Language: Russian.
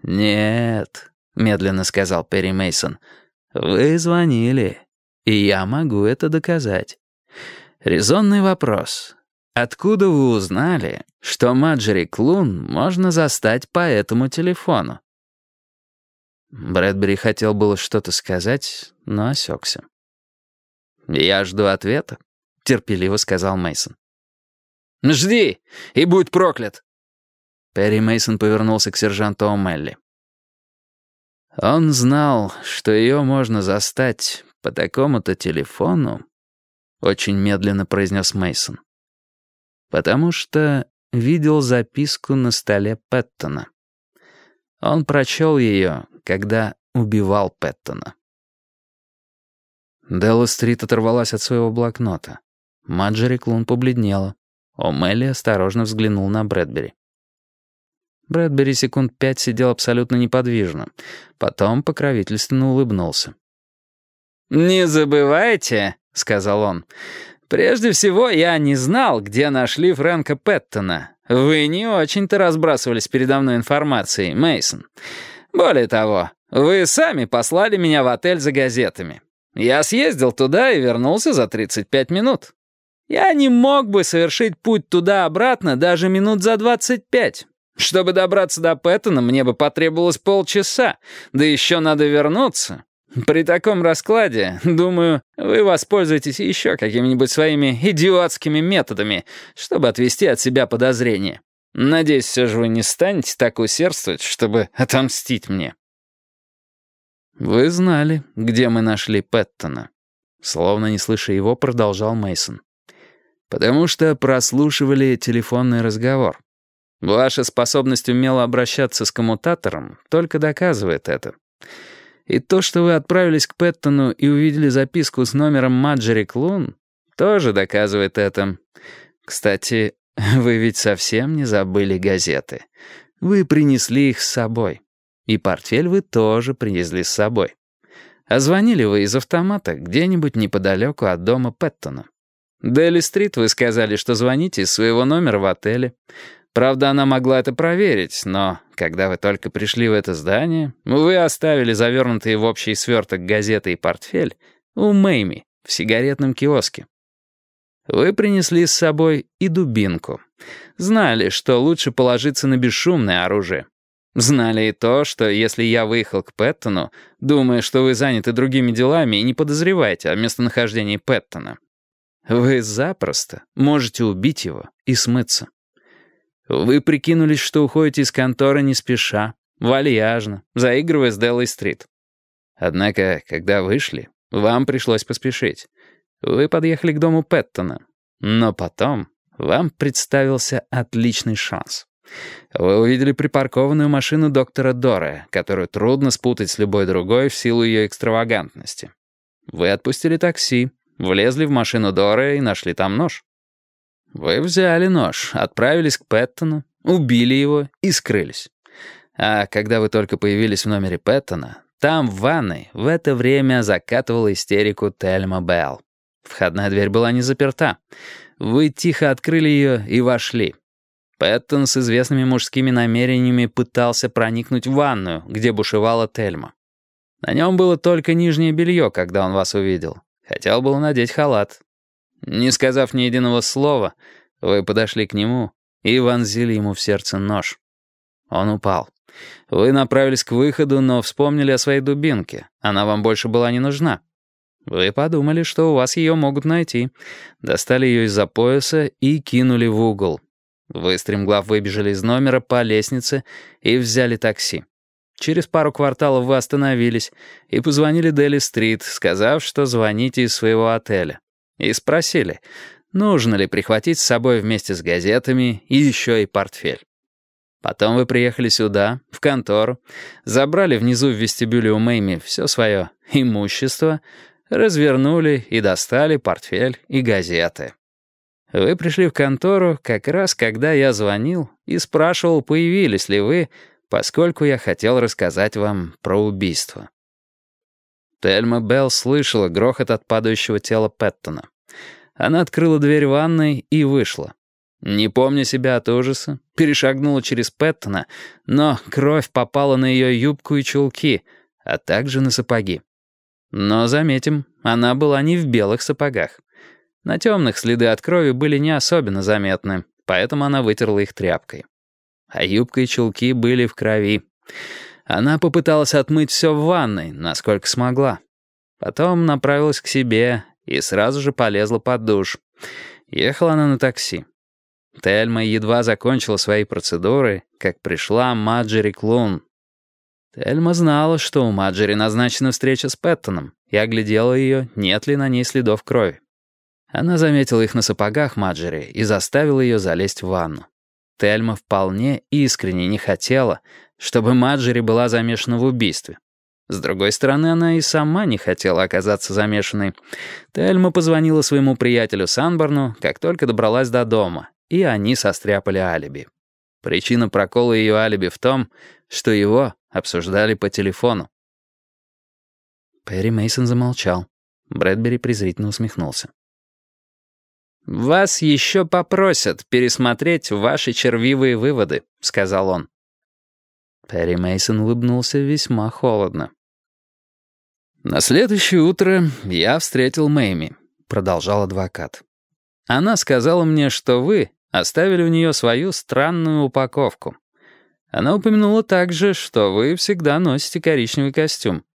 «Нет», — медленно сказал Перри Мейсон, — «вы звонили, и я могу это доказать. Резонный вопрос. Откуда вы узнали, что Марджери Клун можно застать по этому телефону?» Брэдбери хотел было что-то сказать, но осекся. «Я жду ответа», — терпеливо сказал Мейсон. «Жди, и будь проклят!» Перри Мейсон повернулся к сержанту О'Мелли. «Он знал, что ее можно застать по такому-то телефону», — очень медленно произнес Мейсон, «потому что видел записку на столе Пэттона. Он прочел ее, когда убивал Пэттона». Делла-стрит оторвалась от своего блокнота. Марджери Клун побледнела. О'Мелли осторожно взглянул на Брэдбери. Брэдбери секунд 5 сидел абсолютно неподвижно. Потом покровительственно улыбнулся. «Не забывайте», — сказал он, — «прежде всего я не знал, где нашли Фрэнка Пэттона. Вы не очень-то разбрасывались передо мной информацией, Мейсон. Более того, вы сами послали меня в отель за газетами. Я съездил туда и вернулся за 35 минут. Я не мог бы совершить путь туда-обратно даже минут за 25. Чтобы добраться до Пэттона, мне бы потребовалось полчаса, да еще надо вернуться. При таком раскладе, думаю, вы воспользуетесь еще какими-нибудь своими идиотскими методами, чтобы отвести от себя подозрения. Надеюсь, все же вы не станете так усердствовать, чтобы отомстить мне». «Вы знали, где мы нашли Пэттона», — словно не слыша его, продолжал Мейсон. «Потому что прослушивали телефонный разговор. Ваша способность умело обращаться с коммутатором только доказывает это. И то, что вы отправились к Пэттону и увидели записку с номером Марджери Клун, тоже доказывает это. Кстати, вы ведь совсем не забыли газеты. Вы принесли их с собой. И портфель вы тоже принесли с собой. А звонили вы из автомата где-нибудь неподалеку от дома Пэттона. Делли-стрит вы сказали, что звоните из своего номера в отеле. Правда, она могла это проверить, но когда вы только пришли в это здание, вы оставили завернутые в общий сверток газеты и портфель у Мэйми в сигаретном киоске. Вы принесли с собой и дубинку. Знали, что лучше положиться на бесшумное оружие. Знали и то, что если я выехал к Пэттону, думая, что вы заняты другими делами и не подозреваете о местонахождении Пэттона, вы запросто можете убить его и смыться. Вы прикинулись, что уходите из конторы не спеша, вальяжно, заигрывая с Деллой-стрит. Однако, когда вышли, вам пришлось поспешить. Вы подъехали к дому Пэттона. Но потом вам представился отличный шанс. Вы увидели припаркованную машину доктора Дора, которую трудно спутать с любой другой в силу ее экстравагантности. Вы отпустили такси, влезли в машину Дора и нашли там нож. Вы взяли нож, отправились к Пэттону, убили его и скрылись. А когда вы только появились в номере Пэттона, там в ванной в это время закатывала истерику Тельма Белл. Входная дверь была не заперта. Вы тихо открыли ее и вошли. Пэттон с известными мужскими намерениями пытался проникнуть в ванную, где бушевала Тельма. На нем было только нижнее белье, когда он вас увидел. Хотел было надеть халат. Не сказав ни единого слова, вы подошли к нему и вонзили ему в сердце нож. Он упал. Вы направились к выходу, но вспомнили о своей дубинке. Она вам больше была не нужна. Вы подумали, что у вас ее могут найти. Достали ее из-за пояса и кинули в угол. Вы стремглав выбежали из номера по лестнице и взяли такси. Через пару кварталов вы остановились и позвонили Делли-стрит, сказав, что звоните из своего отеля. И спросили, нужно ли прихватить с собой вместе с газетами и еще и портфель. Потом вы приехали сюда, в контору, забрали внизу в вестибюле у Мэйми все свое имущество, развернули и достали портфель и газеты. Вы пришли в контору как раз, когда я звонил и спрашивал, появились ли вы, поскольку я хотел рассказать вам про убийство. Тельма Белл слышала грохот от падающего тела Пэттона. Она открыла дверь ванной и вышла. Не помня себя от ужаса, перешагнула через Пэттона, но кровь попала на ее юбку и чулки, а также на сапоги. Но, заметим, она была не в белых сапогах. На темных следы от крови были не особенно заметны, поэтому она вытерла их тряпкой. А юбка и чулки были в крови. Она попыталась отмыть все в ванной, насколько смогла. Потом направилась к себе и сразу же полезла под душ. Ехала она на такси. Тельма едва закончила свои процедуры, как пришла Маджери Клун. Тельма знала, что у Маджери назначена встреча с Пэттоном, и оглядела ее, нет ли на ней следов крови. Она заметила их на сапогах Маджери и заставила ее залезть в ванну. Тельма вполне искренне не хотела, чтобы Маджери была замешана в убийстве. С другой стороны, она и сама не хотела оказаться замешанной. Тельма позвонила своему приятелю Санборну, как только добралась до дома, и они состряпали алиби. Причина прокола ее алиби в том, что его обсуждали по телефону. Перри Мейсон замолчал. Брэдбери презрительно усмехнулся. «Вас еще попросят пересмотреть ваши червивые выводы», — сказал он. Перри Мейсон улыбнулся весьма холодно. «На следующее утро я встретил Мэйми», — продолжал адвокат. «Она сказала мне, что вы оставили у нее свою странную упаковку. Она упомянула также, что вы всегда носите коричневый костюм.